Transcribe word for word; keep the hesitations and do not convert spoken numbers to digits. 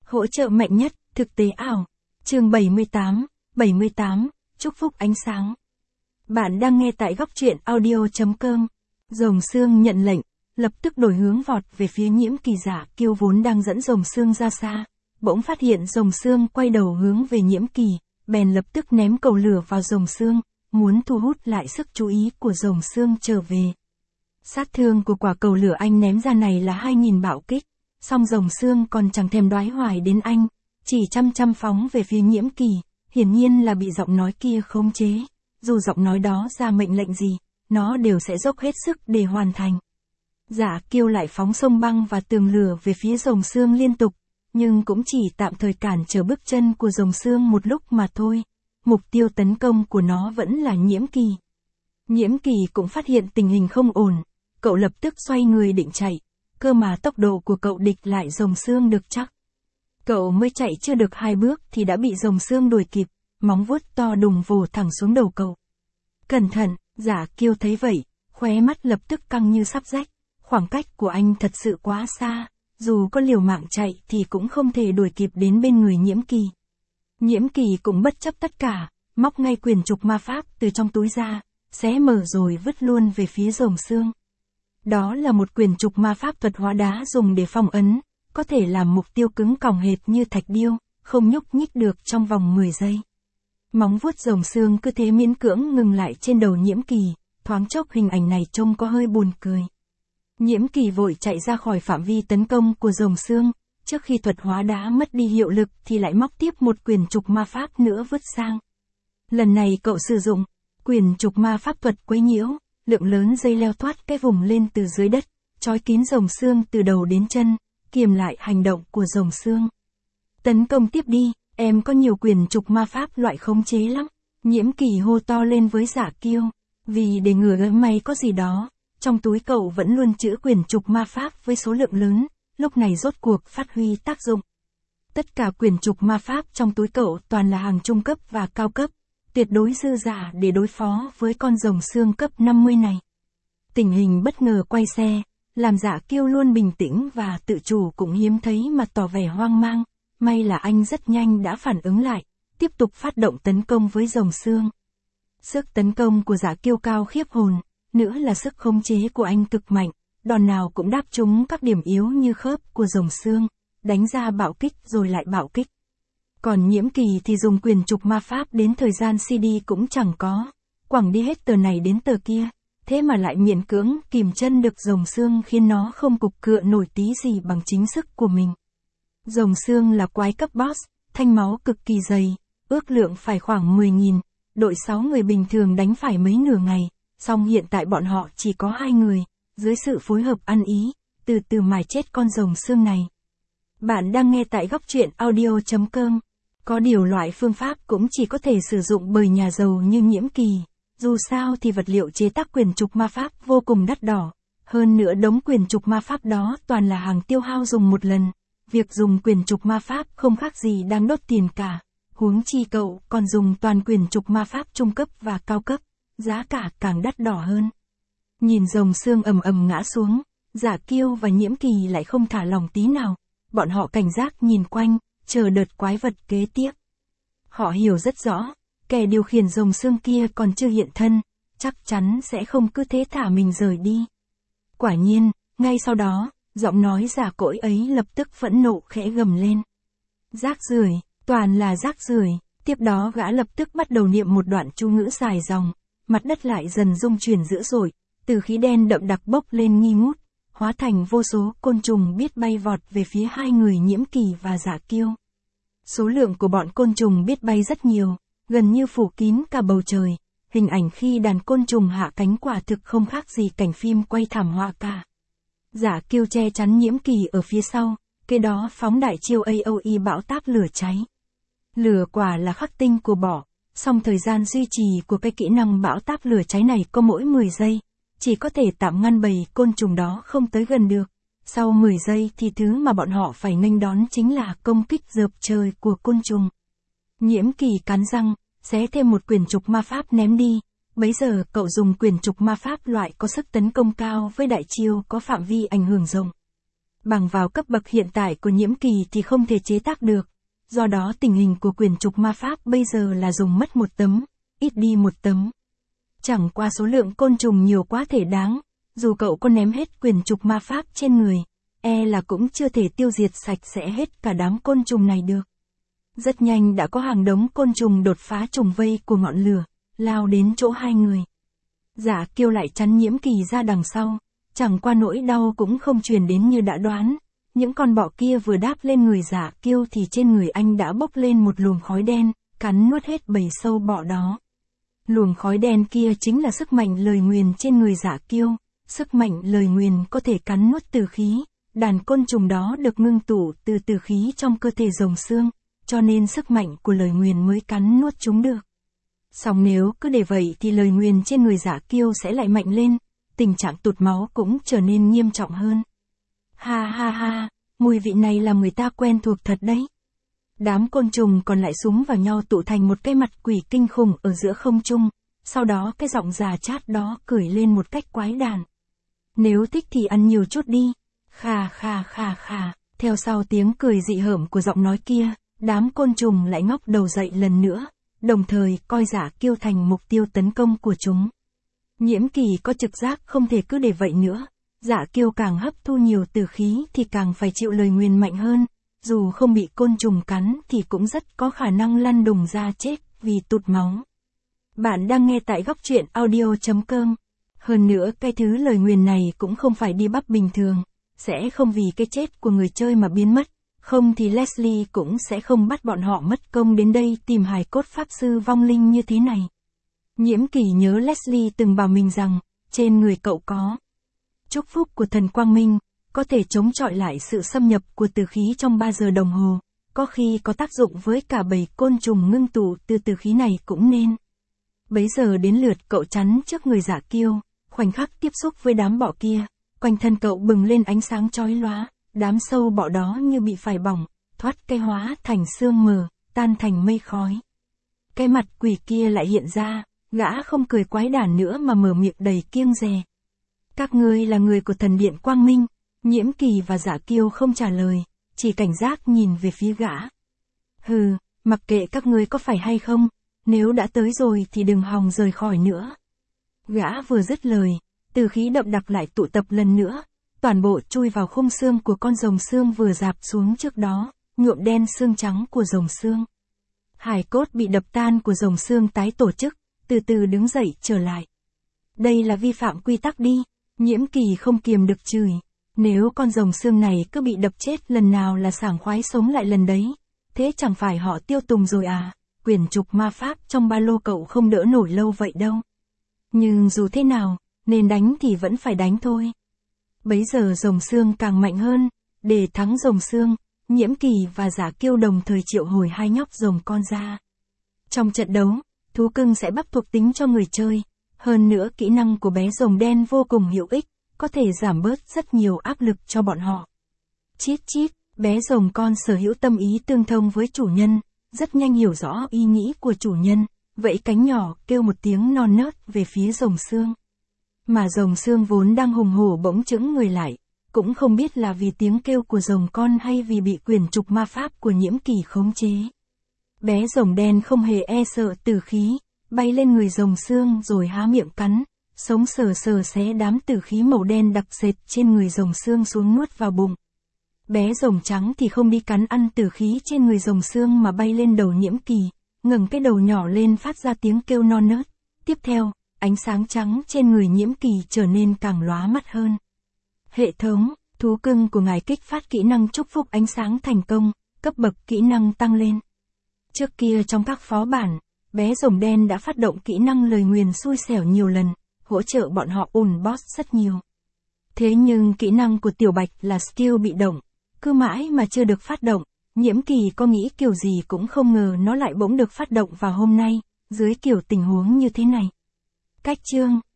Hỗ trợ mạnh nhất, thực tế ảo. Chương bảy mươi tám, bảy mươi tám, chúc phúc ánh sáng. Bạn đang nghe tại góc truyện audio chấm com. Rồng Xương nhận lệnh, lập tức đổi hướng vọt về phía Nhiễm Kỳ. Giả Kiêu vốn đang dẫn Rồng Xương ra xa, bỗng phát hiện Rồng Xương quay đầu hướng về Nhiễm Kỳ, bèn lập tức ném cầu lửa vào Rồng Xương, muốn thu hút lại sức chú ý của Rồng Xương trở về. Sát thương của quả cầu lửa anh ném ra này là hai nghìn bạo kích, song Rồng Xương còn chẳng thèm đoái hoài đến anh, chỉ chăm chăm phóng về phía Nhiễm Kỳ, hiển nhiên là bị giọng nói kia khống chế. Dù giọng nói đó ra mệnh lệnh gì, nó đều sẽ dốc hết sức để hoàn thành. Giả Kiêu lại phóng sông băng và tường lửa về phía Rồng Xương liên tục, nhưng cũng chỉ tạm thời cản trở bước chân của Rồng Xương một lúc mà thôi. Mục tiêu tấn công của nó vẫn là Nhiễm Kỳ. Nhiễm Kỳ cũng phát hiện tình hình không ổn, cậu lập tức xoay người định chạy, cơ mà tốc độ của cậu địch lại Rồng Xương được chắc. Cậu mới chạy chưa được hai bước thì đã bị Rồng Xương đuổi kịp, móng vuốt to đùng vồ thẳng xuống đầu cậu. Cẩn thận, Giả Kiêu thấy vậy, khóe mắt lập tức căng như sắp rách, khoảng cách của anh thật sự quá xa, dù có liều mạng chạy thì cũng không thể đuổi kịp đến bên người Nhiễm Kỳ. Nhiễm Kỳ cũng bất chấp tất cả, móc ngay quyền trục ma pháp từ trong túi ra, xé mở rồi vứt luôn về phía Rồng Xương. Đó là một quyền trục ma pháp thuật hóa đá dùng để phong ấn, có thể làm mục tiêu cứng còng hệt như thạch điêu, không nhúc nhích được trong vòng mười giây. Móng vuốt Rồng Xương cứ thế miễn cưỡng ngừng lại trên đầu Nhiễm Kỳ, thoáng chốc hình ảnh này trông có hơi buồn cười. Nhiễm Kỳ vội chạy ra khỏi phạm vi tấn công của Rồng Xương, trước khi thuật hóa đá mất đi hiệu lực thì lại móc tiếp một quyền trục ma pháp nữa vứt sang. Lần này cậu sử dụng quyền trục ma pháp thuật quấy nhiễu, lượng lớn dây leo thoát cái vùng lên từ dưới đất, trói kín Rồng Xương từ đầu đến chân, kiềm lại hành động của Rồng Xương. Tấn công tiếp đi, em có nhiều quyền trục ma pháp loại khống chế lắm. Nhiễm Kỳ hô to lên với Giả Kiêu, vì để ngừa gỡ may có gì đó, trong túi cậu vẫn luôn trữ quyền trục ma pháp với số lượng lớn, lúc này rốt cuộc phát huy tác dụng. Tất cả quyền trục ma pháp trong túi cậu toàn là hàng trung cấp và cao cấp, tuyệt đối dư dả để đối phó với con Rồng Xương cấp năm mươi này. Tình hình bất ngờ quay xe, làm Giả Kiêu luôn bình tĩnh và tự chủ cũng hiếm thấy mà tỏ vẻ hoang mang, may là anh rất nhanh đã phản ứng lại, tiếp tục phát động tấn công với Rồng Xương. Sức tấn công của Giả Kiêu cao khiếp hồn, nữa là sức khống chế của anh cực mạnh, đòn nào cũng đáp trúng các điểm yếu như khớp của Rồng Xương, đánh ra bạo kích rồi lại bạo kích. Còn Nhiễm Kỳ thì dùng quyền trục ma pháp đến thời gian xê đê cũng chẳng có, quẳng đi hết tờ này đến tờ kia, thế mà lại miễn cưỡng kìm chân được Rồng Xương khiến nó không cục cựa nổi tí gì bằng chính sức của mình. Rồng Xương là quái cấp boss, thanh máu cực kỳ dày, ước lượng phải khoảng mười nghìn, đội sáu người bình thường đánh phải mấy nửa ngày, song hiện tại bọn họ chỉ có hai người, dưới sự phối hợp ăn ý, từ từ mài chết con Rồng Xương này. Bạn đang nghe tại góc truyện audio chấm com. Có điều loại phương pháp cũng chỉ có thể sử dụng bởi nhà giàu như Nhiễm Kỳ, dù sao thì vật liệu chế tác quyền trục ma pháp vô cùng đắt đỏ, hơn nữa đống quyền trục ma pháp đó toàn là hàng tiêu hao dùng một lần, việc dùng quyền trục ma pháp không khác gì đang đốt tiền cả, huống chi cậu còn dùng toàn quyền trục ma pháp trung cấp và cao cấp, giá cả càng đắt đỏ hơn. Nhìn Rồng Xương ầm ầm ngã xuống, Giả Kiêu và Nhiễm Kỳ lại không thả lòng tí nào, bọn họ cảnh giác nhìn quanh, chờ đợt quái vật kế tiếp. Họ hiểu rất rõ, kẻ điều khiển Rồng Xương kia còn chưa hiện thân, chắc chắn sẽ không cứ thế thả mình rời đi. Quả nhiên, ngay sau đó, giọng nói giả cỗi ấy lập tức phẫn nộ khẽ gầm lên. Rác rưởi, toàn là rác rưởi. Tiếp đó gã lập tức bắt đầu niệm một đoạn chú ngữ dài dòng, mặt đất lại dần rung chuyển dữ dội, từ khí đen đậm đặc bốc lên nghi ngút, hóa thành vô số côn trùng biết bay vọt về phía hai người Nhiễm Kỳ và Giả Kiêu. Số lượng của bọn côn trùng biết bay rất nhiều, gần như phủ kín cả bầu trời, hình ảnh khi đàn côn trùng hạ cánh quả thực không khác gì cảnh phim quay thảm họa cả. Giả Kiêu che chắn Nhiễm Kỳ ở phía sau, kế đó phóng đại chiêu a o e bão táp lửa cháy. Lửa quả là khắc tinh của bọ, song thời gian duy trì của cái kỹ năng bão táp lửa cháy này có mỗi mười giây, chỉ có thể tạm ngăn bầy côn trùng đó không tới gần được. Sau mười giây thì thứ mà bọn họ phải nghênh đón chính là công kích dợp trời của côn trùng. Nhiễm Kỳ cắn răng, xé thêm một quyền trục ma pháp ném đi. Bấy giờ cậu dùng quyền trục ma pháp loại có sức tấn công cao với đại chiêu có phạm vi ảnh hưởng rộng. Bằng vào cấp bậc hiện tại của nhiễm kỳ thì không thể chế tác được. Do đó tình hình của quyển trục ma pháp bây giờ là dùng mất một tấm, ít đi một tấm. Chẳng qua số lượng côn trùng nhiều quá thể đáng, dù cậu có ném hết quyển trục ma pháp trên người, e là cũng chưa thể tiêu diệt sạch sẽ hết cả đám côn trùng này được. Rất nhanh đã có hàng đống côn trùng đột phá trùng vây của ngọn lửa, lao đến chỗ hai người. Dạ Kiêu lại chắn nhiễm kỳ ra đằng sau, chẳng qua nỗi đau cũng không truyền đến như đã đoán. Những con bọ kia vừa đáp lên người Dạ Kiêu thì trên người anh đã bốc lên một luồng khói đen, cắn nuốt hết bầy sâu bọ đó. Luồng khói đen kia chính là sức mạnh lời nguyền trên người Dạ Kiêu. Sức mạnh lời nguyền có thể cắn nuốt tử khí, đàn côn trùng đó được ngưng tụ từ tử khí trong cơ thể rồng xương, cho nên sức mạnh của lời nguyền mới cắn nuốt chúng được. Song nếu cứ để vậy thì lời nguyền trên người Dạ Kiêu sẽ lại mạnh lên, tình trạng tụt máu cũng trở nên nghiêm trọng hơn. Ha ha ha, mùi vị này làm người ta quen thuộc thật đấy. Đám côn trùng còn lại súng vào nhau tụ thành một cái mặt quỷ kinh khủng ở giữa không trung, sau đó cái giọng già chát đó cười lên một cách quái đản. Nếu thích thì ăn nhiều chút đi. Khà khà khà khà, theo sau tiếng cười dị hợm của giọng nói kia, đám côn trùng lại ngóc đầu dậy lần nữa, đồng thời coi Dạ Kiêu thành mục tiêu tấn công của chúng. Nhiễm kỳ có trực giác không thể cứ để vậy nữa. Dạ Kiêu càng hấp thu nhiều tử khí thì càng phải chịu lời nguyền mạnh hơn, dù không bị côn trùng cắn thì cũng rất có khả năng lăn đùng ra chết vì tụt máu. Bạn đang nghe tại góc truyện audio chấm com. Hơn nữa cái thứ lời nguyền này cũng không phải đi bắp bình thường, sẽ không vì cái chết của người chơi mà biến mất, không thì Leslie cũng sẽ không bắt bọn họ mất công đến đây tìm hài cốt pháp sư vong linh như thế này. Nhiễm kỳ nhớ Leslie từng bảo mình rằng, trên người cậu có chúc phúc của thần quang minh, có thể chống chọi lại sự xâm nhập của tử khí trong ba giờ đồng hồ, có khi có tác dụng với cả bầy côn trùng ngưng tụ từ tử khí này cũng nên. Bấy giờ đến lượt cậu chắn trước người Dạ Kiêu, khoảnh khắc tiếp xúc với đám bọ kia, quanh thân cậu bừng lên ánh sáng chói lóa, đám sâu bọ đó như bị phải bỏng, thoát cái hóa thành sương mờ, tan thành mây khói. Cái mặt quỷ kia lại hiện ra, gã không cười quái đản nữa mà mở miệng đầy kiêng dè. Các ngươi là người của thần điện Quang Minh. Nhiễm kỳ và Dạ Kiêu không trả lời, chỉ cảnh giác nhìn về phía gã. Hừ, mặc kệ các ngươi có phải hay không, nếu đã tới rồi thì đừng hòng rời khỏi nữa. Gã vừa dứt lời, tử khí đậm đặc lại tụ tập lần nữa, toàn bộ chui vào khung xương của con rồng xương vừa rạp xuống trước đó, nhuộm đen xương trắng của rồng xương. Hài cốt bị đập tan của rồng xương tái tổ chức, từ từ đứng dậy trở lại. Đây là vi phạm quy tắc đi, nhiễm kỳ không kiềm được chửi. Nếu con rồng xương này cứ bị đập chết lần nào là sảng khoái sống lại lần đấy, thế chẳng phải họ tiêu tùng rồi à, quyển trục ma pháp trong ba lô cậu không đỡ nổi lâu vậy đâu. Nhưng dù thế nào, nên đánh thì vẫn phải đánh thôi. Bấy giờ rồng xương càng mạnh hơn, để thắng rồng xương, nhiễm kỳ và Dạ Kiêu đồng thời triệu hồi hai nhóc rồng con ra. Trong trận đấu, thú cưng sẽ bắp thuộc tính cho người chơi, hơn nữa kỹ năng của bé rồng đen vô cùng hữu ích, có thể giảm bớt rất nhiều áp lực cho bọn họ. Chít chít, bé rồng con sở hữu tâm ý tương thông với chủ nhân, rất nhanh hiểu rõ ý nghĩ của chủ nhân, vẫy cánh nhỏ kêu một tiếng non nớt về phía rồng xương. Mà rồng xương vốn đang hùng hổ bỗng chững người lại, cũng không biết là vì tiếng kêu của rồng con hay vì bị quyển trục ma pháp của nhiễm kỳ khống chế. Bé rồng đen không hề e sợ tử khí, bay lên người rồng xương rồi há miệng cắn, sống sờ sờ xé đám tử khí màu đen đặc sệt trên người rồng xương xuống nuốt vào bụng. Bé rồng trắng thì không đi cắn ăn tử khí trên người rồng xương mà bay lên đầu nhiễm kỳ, ngẩng cái đầu nhỏ lên phát ra tiếng kêu non nớt. Tiếp theo, ánh sáng trắng trên người nhiễm kỳ trở nên càng lóa mắt hơn. Hệ thống, thú cưng của ngài kích phát kỹ năng chúc phúc ánh sáng thành công, cấp bậc kỹ năng tăng lên. Trước kia trong các phó bản, bé rồng đen đã phát động kỹ năng lời nguyền xui xẻo nhiều lần, hỗ trợ bọn họ ùn boss rất nhiều. Thế nhưng kỹ năng của tiểu bạch là skill bị động, cứ mãi mà chưa được phát động, nhiễm kỳ có nghĩ kiểu gì cũng không ngờ nó lại bỗng được phát động vào hôm nay, dưới kiểu tình huống như thế này. Cách chương